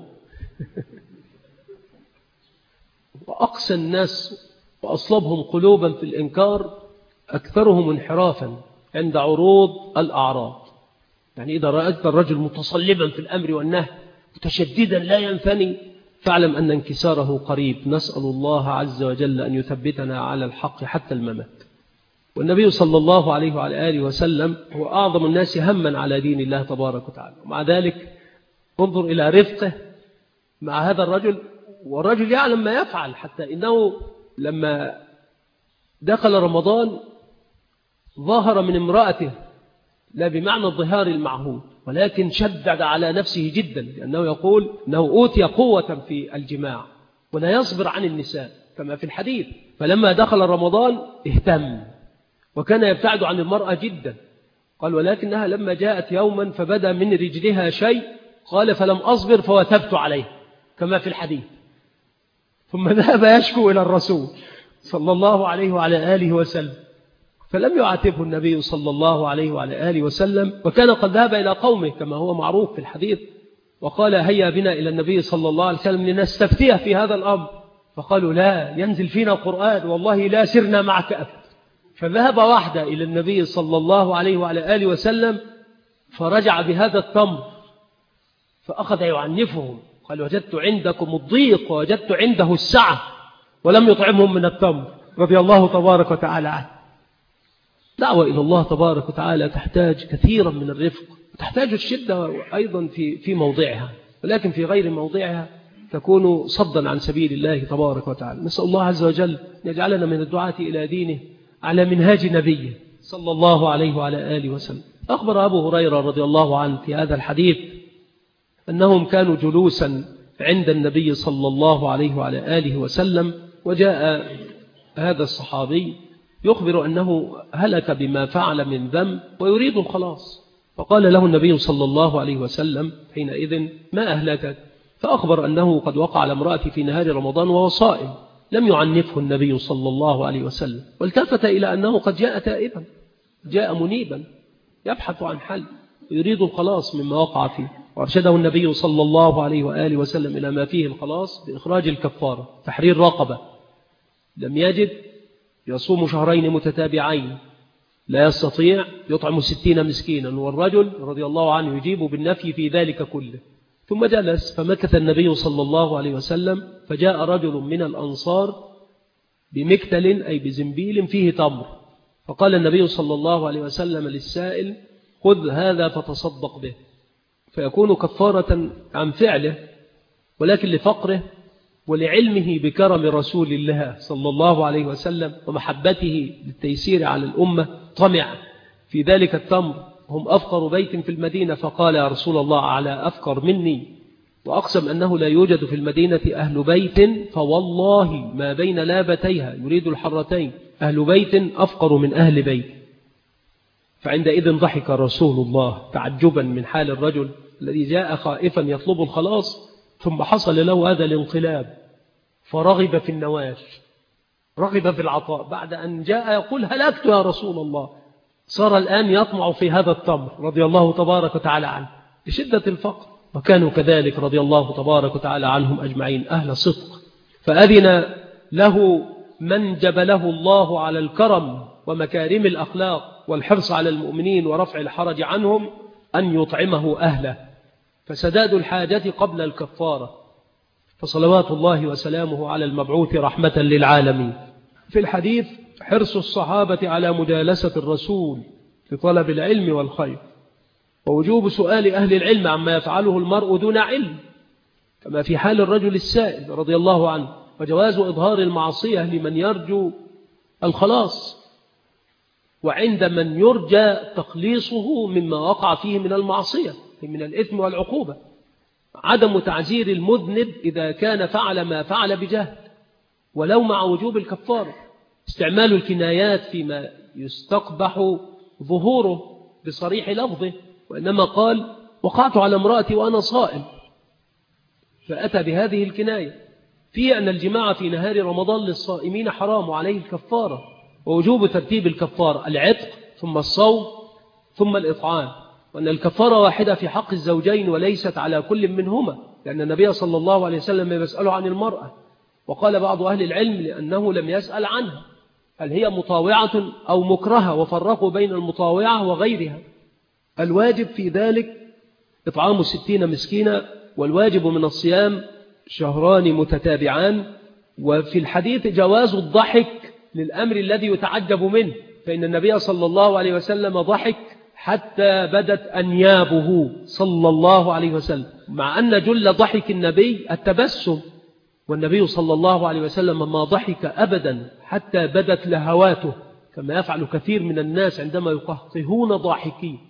وأقسى الناس وأصلبهم قلوبا في الإنكار أكثرهم انحرافا عند عروض الأعراض. يعني إذا رأيت الرجل متصلبا في الأمر والنهي متشددا لا ينثني فاعلم أن انكساره قريب. نسأل الله عز وجل أن يثبتنا على الحق حتى الممات. والنبي صلى الله عليه وعلى آله وسلم هو أعظم الناس هما على دين الله تبارك وتعالى، ومع ذلك انظر إلى رفقه مع هذا الرجل، والرجل يعلم ما يفعل، حتى إنه لما دخل رمضان ظهر من امرأته لا بمعنى الظهار المعهود، ولكن شدد على نفسه جدا، لأنه يقول أنه أوتي قوة في الجماع ولا يصبر عن النساء كما في الحديث. فلما دخل رمضان اهتم وكان يبتعد عن المرأة جدا. قال ولكنها لما جاءت يوما فبدا من رجلها شيء، قال فلم أصبر فوثبت عليه كما في الحديث، ثم ذهب يشكو إلى الرسول صلى الله عليه وعلى آله وسلم، فلم يعاتبه النبي صلى الله عليه وعلى آله وسلم، وكان قد ذهب إلى قومه كما هو معروف في الحديث، وقال هيا بنا إلى النبي صلى الله عليه وسلم لنستفتيه في هذا الأمر. فقالوا لا ينزل فينا القرآن والله لا سرنا معك أبدا. فذهب وحده إلى النبي صلى الله عليه وعلى آله وسلم فرجع بهذا التمر فأخذ يعنفهم، قال وجدت عندكم الضيق ووجدت عنده السعة، ولم يطعمهم من التمر رضي الله تبارك وتعالى عنه. دعوة إلى الله تبارك وتعالى تحتاج كثيرا من الرفق، تحتاج الشدة أيضا في موضعها، ولكن في غير موضعها تكون صدا عن سبيل الله تبارك وتعالى. نسأل الله عز وجل أن يجعلنا من الدعاة إلى دينه على منهاج نبيه صلى الله عليه وعلى آله وسلم. أخبر أبو هريرة رضي الله عنه في هذا الحديث أنهم كانوا جلوسا عند النبي صلى الله عليه وعلى آله وسلم، وجاء هذا الصحابي يخبر أنه هلك بما فعل من ذنب ويريد الخلاص، فقال له النبي صلى الله عليه وسلم حينئذ: ما أهلكك؟ فأخبر أنه قد وقع على امرأته في نهار رمضان وهو صائم. لم يعنفه النبي صلى الله عليه وسلم، والتفت إلى أنه قد جاء تائبا، جاء منيبا يبحث عن حل ويريد الخلاص مما وقع فيه، وأرشده النبي صلى الله عليه وآله وسلم إلى ما فيه الخلاص بإخراج الكفارة، تحرير رقبة. لم يجد يصوم شهرين متتابعين، لا يستطيع يطعم 60 مسكينا، والرجل رضي الله عنه يجيب بالنفي في ذلك كله. ثم جلس فمكث النبي صلى الله عليه وسلم، فجاء رجل من الأنصار بمكتل أي بزنبيل فيه تمر، فقال النبي صلى الله عليه وسلم للسائل: خذ هذا فتصدق به، فيكون كفارة عن فعله، ولكن لفقره ولعلمه بكرم رسول الله صلى الله عليه وسلم ومحبته للتيسير على الأمة طمع في ذلك التمر. هم أفقر بيت في المدينة، فقال: يا رسول الله، على أفقر مني؟ وأقسم أنه لا يوجد في المدينة أهل بيت فوالله ما بين لابتيها، يريد الحرتين، أهل بيت أفقر من أهل بيت. فعندئذ ضحك رسول الله تعجبا من حال الرجل الذي جاء خائفا يطلب الخلاص، ثم حصل له هذا الانقلاب، فرغب في النوال، رغب في العطاء. بعد أن جاء يقول: هلكت يا رسول الله، صار الآن يطمع في هذا التمر رضي الله تبارك وتعالى عنه لشدة الفقر. وكانوا كذلك رضي الله تبارك وتعالى عنهم أجمعين أهل صدق. فأذن له من جبله الله على الكرم ومكارم الأخلاق والحرص على المؤمنين ورفع الحرج عنهم أن يطعمه أهله، فسداد الحاجة قبل الكفارة. فصلوات الله وسلامه على المبعوث رحمة للعالمين. في الحديث حرص الصحابة على مجالسة الرسول في طلب العلم والخير، ووجوب سؤال أهل العلم عما يفعله المرء دون علم، كما في حال الرجل السائل رضي الله عنه، وجواز إظهار المعصية لمن يرجو الخلاص، وعند من يرجى تخليصه مما وقع فيه من المعصية من الإثم والعقوبة. عدم تعزير المذنب إذا كان فعل ما فعل بجهل ولو مع وجوب الكفارة. استعمال الكنايات فيما يستقبح ظهوره بصريح لفظه، وإنما قال: وقعت على امرأتي وأنا صائم، فأتى بهذه الكناية. فيه أن الجماع في نهار رمضان للصائمين حرام وعليه الكفارة، ووجوب ترتيب الكفارة: العتق ثم الصوم ثم الإطعام، وأن الكفارة واحدة في حق الزوجين وليست على كل منهما، لأن النبي صلى الله عليه وسلم يسأل عن المرأة، وقال بعض أهل العلم لأنه لم يسأل عنها هل هي مطاوعة أو مكرهة، وفرقوا بين المطاوعة وغيرها. الواجب في ذلك إطعام 60 مسكينا، والواجب من الصيام شهران متتابعان. وفي الحديث جواز الضحك للأمر الذي يتعجب منه، فإن النبي صلى الله عليه وسلم ضحك حتى بدت أنيابه صلى الله عليه وسلم، مع أن جل ضحك النبي التبسم، والنبي صلى الله عليه وسلم ما ضحك أبدا حتى بدت لهواته، كما يفعل كثير من الناس عندما يقهقهون ضاحكين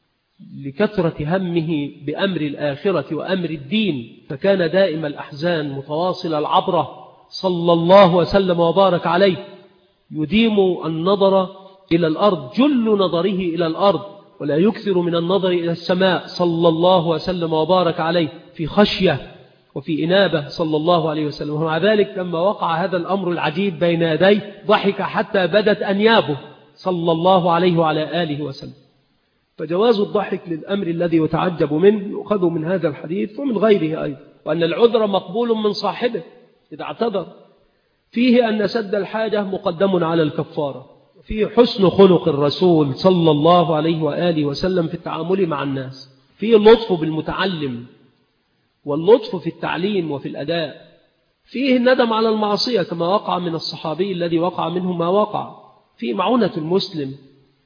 لكثرة همه بأمر الآخرة وأمر الدين. فكان دائم الأحزان متواصل العبرة صلى الله وسلم وبارك عليه، يديم النظر إلى الأرض، جل نظره إلى الأرض، ولا يكثر من النظر إلى السماء صلى الله وسلم وبارك عليه، في خشية وفي إنابة صلى الله عليه وسلم. ومع ذلك لما وقع هذا الأمر العجيب بين يديه ضحك حتى بدت أنيابه صلى الله عليه وعلى آله وسلم. فجواز الضحك للأمر الذي يتعجب منه يؤخذ من هذا الحديث ومن غيره أيضا، وأن العذر مقبول من صاحبه إذا اعتذر. فيه أن سد الحاجة مقدم على الكفارة. فيه حسن خلق الرسول صلى الله عليه وآله وسلم في التعامل مع الناس. فيه اللطف بالمتعلم واللطف في التعليم وفي الأداء. فيه الندم على المعصية كما وقع من الصحابي الذي وقع منه ما وقع. فيه معونة المسلم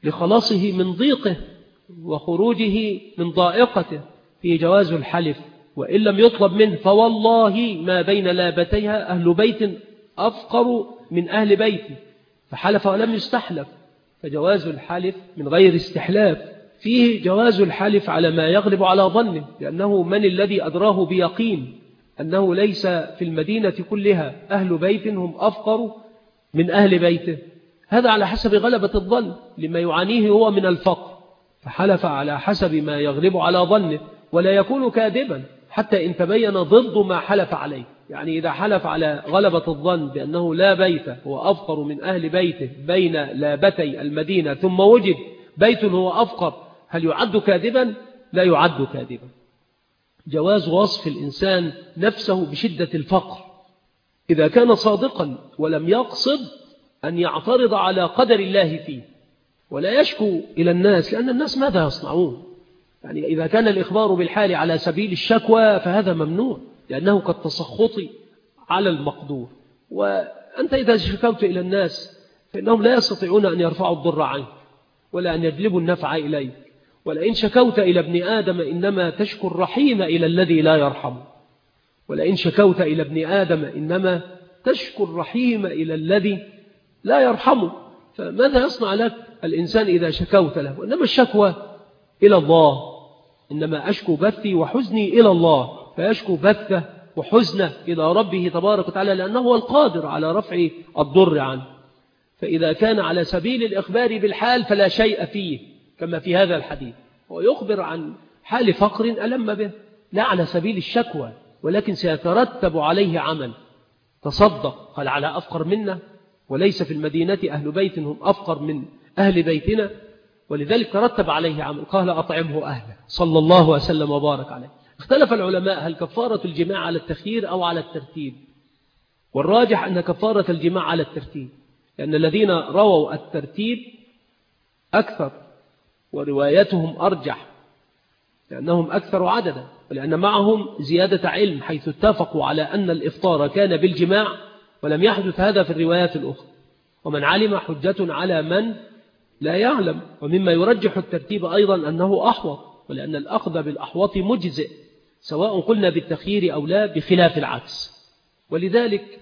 لخلاصه من ضيقه وخروجه من ضائقته. فيه جواز الحلف وإن لم يطلب منه فوالله ما بين لابتيها أهل بيت أفقر من أهل بيتي، فحلف ولم يستحلف. فجواز الحلف من غير استحلاف فيه جواز الحلف على ما يغلب على ظنه، لأنه من الذي أدراه بيقين أنه ليس في المدينة كلها أهل بيت هم أفقر من أهل بيته، هذا على حسب غلبة الظن لما يعانيه هو من الفقر، فحلف على حسب ما يغلب على ظنه، ولا يكون كاذبا حتى إن تبين ضد ما حلف عليه. يعني إذا حلف على غلبة الظن بأنه لا بيت هو أفقر من أهل بيته بين لابتي المدينة ثم وجد بيت هو أفقر، هل يعد كاذبا؟ لا يعد كاذبا. جواز وصف الإنسان نفسه بشدة الفقر إذا كان صادقا ولم يقصد أن يعترض على قدر الله فيه، ولا يشكو إلى الناس، لأن الناس ماذا يصنعون؟ يعني إذا كان الإخبار بالحال على سبيل الشكوى فهذا ممنوع، لأنه كالتسخط على المقدور. وأنت إذا شكوت إلى الناس فإنهم لا يستطيعون أن يرفعوا الضر عنك ولا أن يجلبوا النفع إليك. ولئن شكوت إلى ابن آدم إنما تشكو الرحيم إلى الذي لا يرحم، ولئن شكوت إلى ابن آدم إنما تشكو الرحيم إلى الذي لا يرحمه. فماذا يصنع لك الإنسان إذا شكوت له؟ إنما الشكوى إلى الله، إنما أشكو بثي وحزني إلى الله، فيشكو بثه وحزنه إلى ربه تبارك وتعالى، لأنه هو القادر على رفع الضر عنه. فإذا كان على سبيل الإخبار بالحال فلا شيء فيه كما في هذا الحديث، هو يخبر عن حال فقر ألم به لا على سبيل الشكوى، ولكن سيترتب عليه عمل. تصدق، قال على أفقر منا، وليس في المدينة أهل بيت هم أفقر من أهل بيتنا، ولذلك ترتب عليه عمل، قال أطعمه أهله صلى الله وسلم وبارك عليه. اختلف العلماء هل كفارة الجماع على التخيير أو على الترتيب، والراجح أن كفارة الجماع على الترتيب، لأن الذين رووا الترتيب أكثر وروايتهم أرجح، لأنهم أكثر عددا، ولأن معهم زيادة علم حيث اتفقوا على أن الإفطار كان بالجماع ولم يحدث هذا في الروايات الأخرى. ومن علم حجة على من لا يعلم. ومما يرجح الترتيب أيضا أنه أحوط، ولأن الأخذ بالأحوط مجزئ سواء قلنا بالتخيير أو لا، بخلاف العكس. ولذلك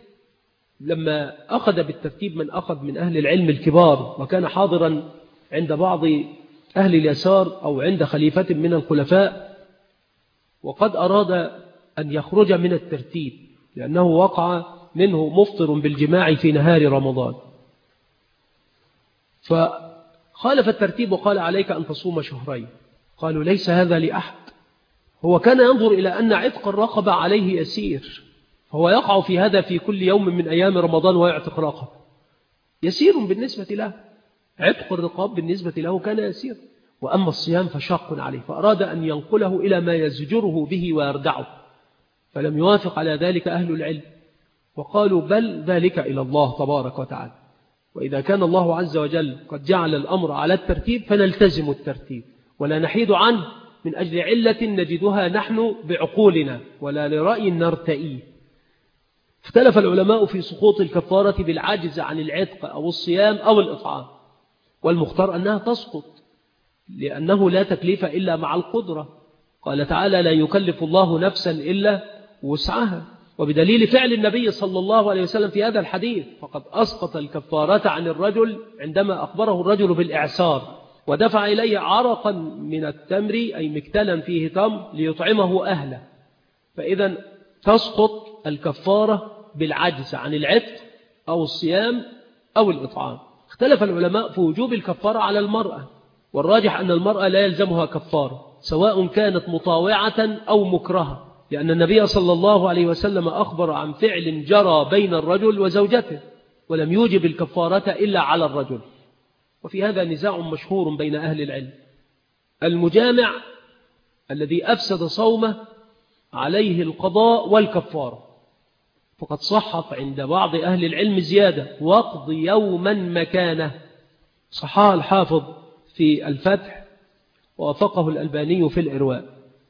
لما أخذ بالترتيب من أخذ من أهل العلم الكبار، وكان حاضرا عند بعض أهل اليسار أو عند خليفة من الخلفاء، وقد أراد أن يخرج من الترتيب لأنه وقع منه مفطر بالجماع في نهار رمضان، فخالف الترتيب وقال عليك أن تصوم شهرين. قالوا ليس هذا لأحد، هو كان ينظر إلى أن عتق الرقبة عليه يسير، فهو يقع في هذا في كل يوم من أيام رمضان ويعتق رقبة، يسير بالنسبة له، عتق الرقاب بالنسبة له كان يسير، وأما الصيام فشاق عليه، فأراد أن ينقله إلى ما يزجره به ويردعه، فلم يوافق على ذلك أهل العلم، وقالوا بل ذلك إلى الله تبارك وتعالى، وإذا كان الله عز وجل قد جعل الأمر على الترتيب فنلتزم الترتيب ولا نحيد عنه من أجل علة نجدها نحن بعقولنا ولا لرأي نرتئيه. اختلف العلماء في سقوط الكفارة بالعاجز عن العتق أو الصيام أو الإطعام، والمختار أنها تسقط لأنه لا تكليف إلا مع القدرة، قال تعالى لا يكلف الله نفسا إلا وسعها، وبدليل فعل النبي صلى الله عليه وسلم في هذا الحديث، فقد أسقط الكفارة عن الرجل عندما أخبره الرجل بالإعسار ودفع إليه عرقا من التمر أي مكتلا فيه تمر ليطعمه أهله، فإذا تسقط الكفارة بالعجز عن العتق أو الصيام أو الإطعام. اختلف العلماء في وجوب الكفارة على المرأة، والراجح أن المرأة لا يلزمها كفارة سواء كانت مطاوعة أو مكرهة، لأن النبي صلى الله عليه وسلم أخبر عن فعل جرى بين الرجل وزوجته ولم يوجب الكفارة إلا على الرجل. وفي هذا نزاع مشهور بين أهل العلم. المجامع الذي أفسد صومه عليه القضاء والكفارة، فقد صحت عند بعض أهل العلم زيادة واقض يوما مكانه، صحاح الحافظ في الفتح ووافقه الألباني في الإرواء.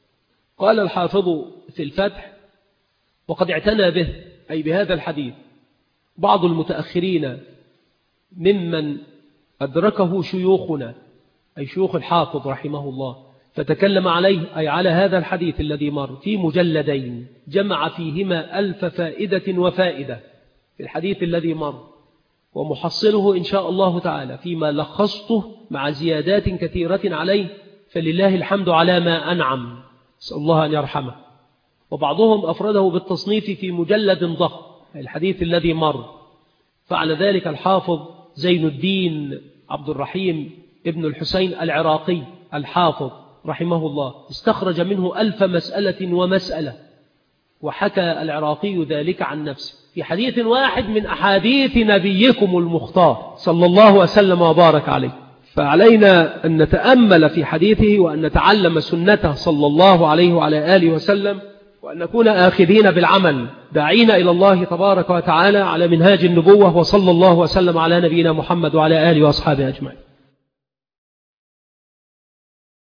قال الحافظ في الفتح وقد اعتنى به أي بهذا الحديث بعض المتأخرين ممن أدركه شيوخنا أي شيوخ الحافظ رحمه الله، فتكلم عليه أي على هذا الحديث الذي مر في مجلدين جمع فيهما 1000 فائدة وفائدة في الحديث الذي مر، ومحصله إن شاء الله تعالى فيما لخصته مع زيادات كثيرة عليه، فلله الحمد على ما أنعم، أسأل الله أن يرحمه. وبعضهم أفرده بالتصنيف في مجلد ضخم الحديث الذي مر، فعل ذلك الحافظ زين الدين عبد الرحيم ابن الحسين العراقي الحافظ رحمه الله، استخرج منه 1000 مسألة ومسألة، وحكى العراقي ذلك عن نفسه في حديث واحد من أحاديث نبيكم المختار صلى الله وسلم وبارك عليه. فعلينا أن نتأمل في حديثه وأن نتعلم سنته صلى الله عليه وعلى آله وسلم، وأن نكون آخذين بالعمل داعين إلى الله تبارك وتعالى على منهاج النبوة. وصلى الله وسلم على نبينا محمد وعلى آله وأصحابه أجمعين.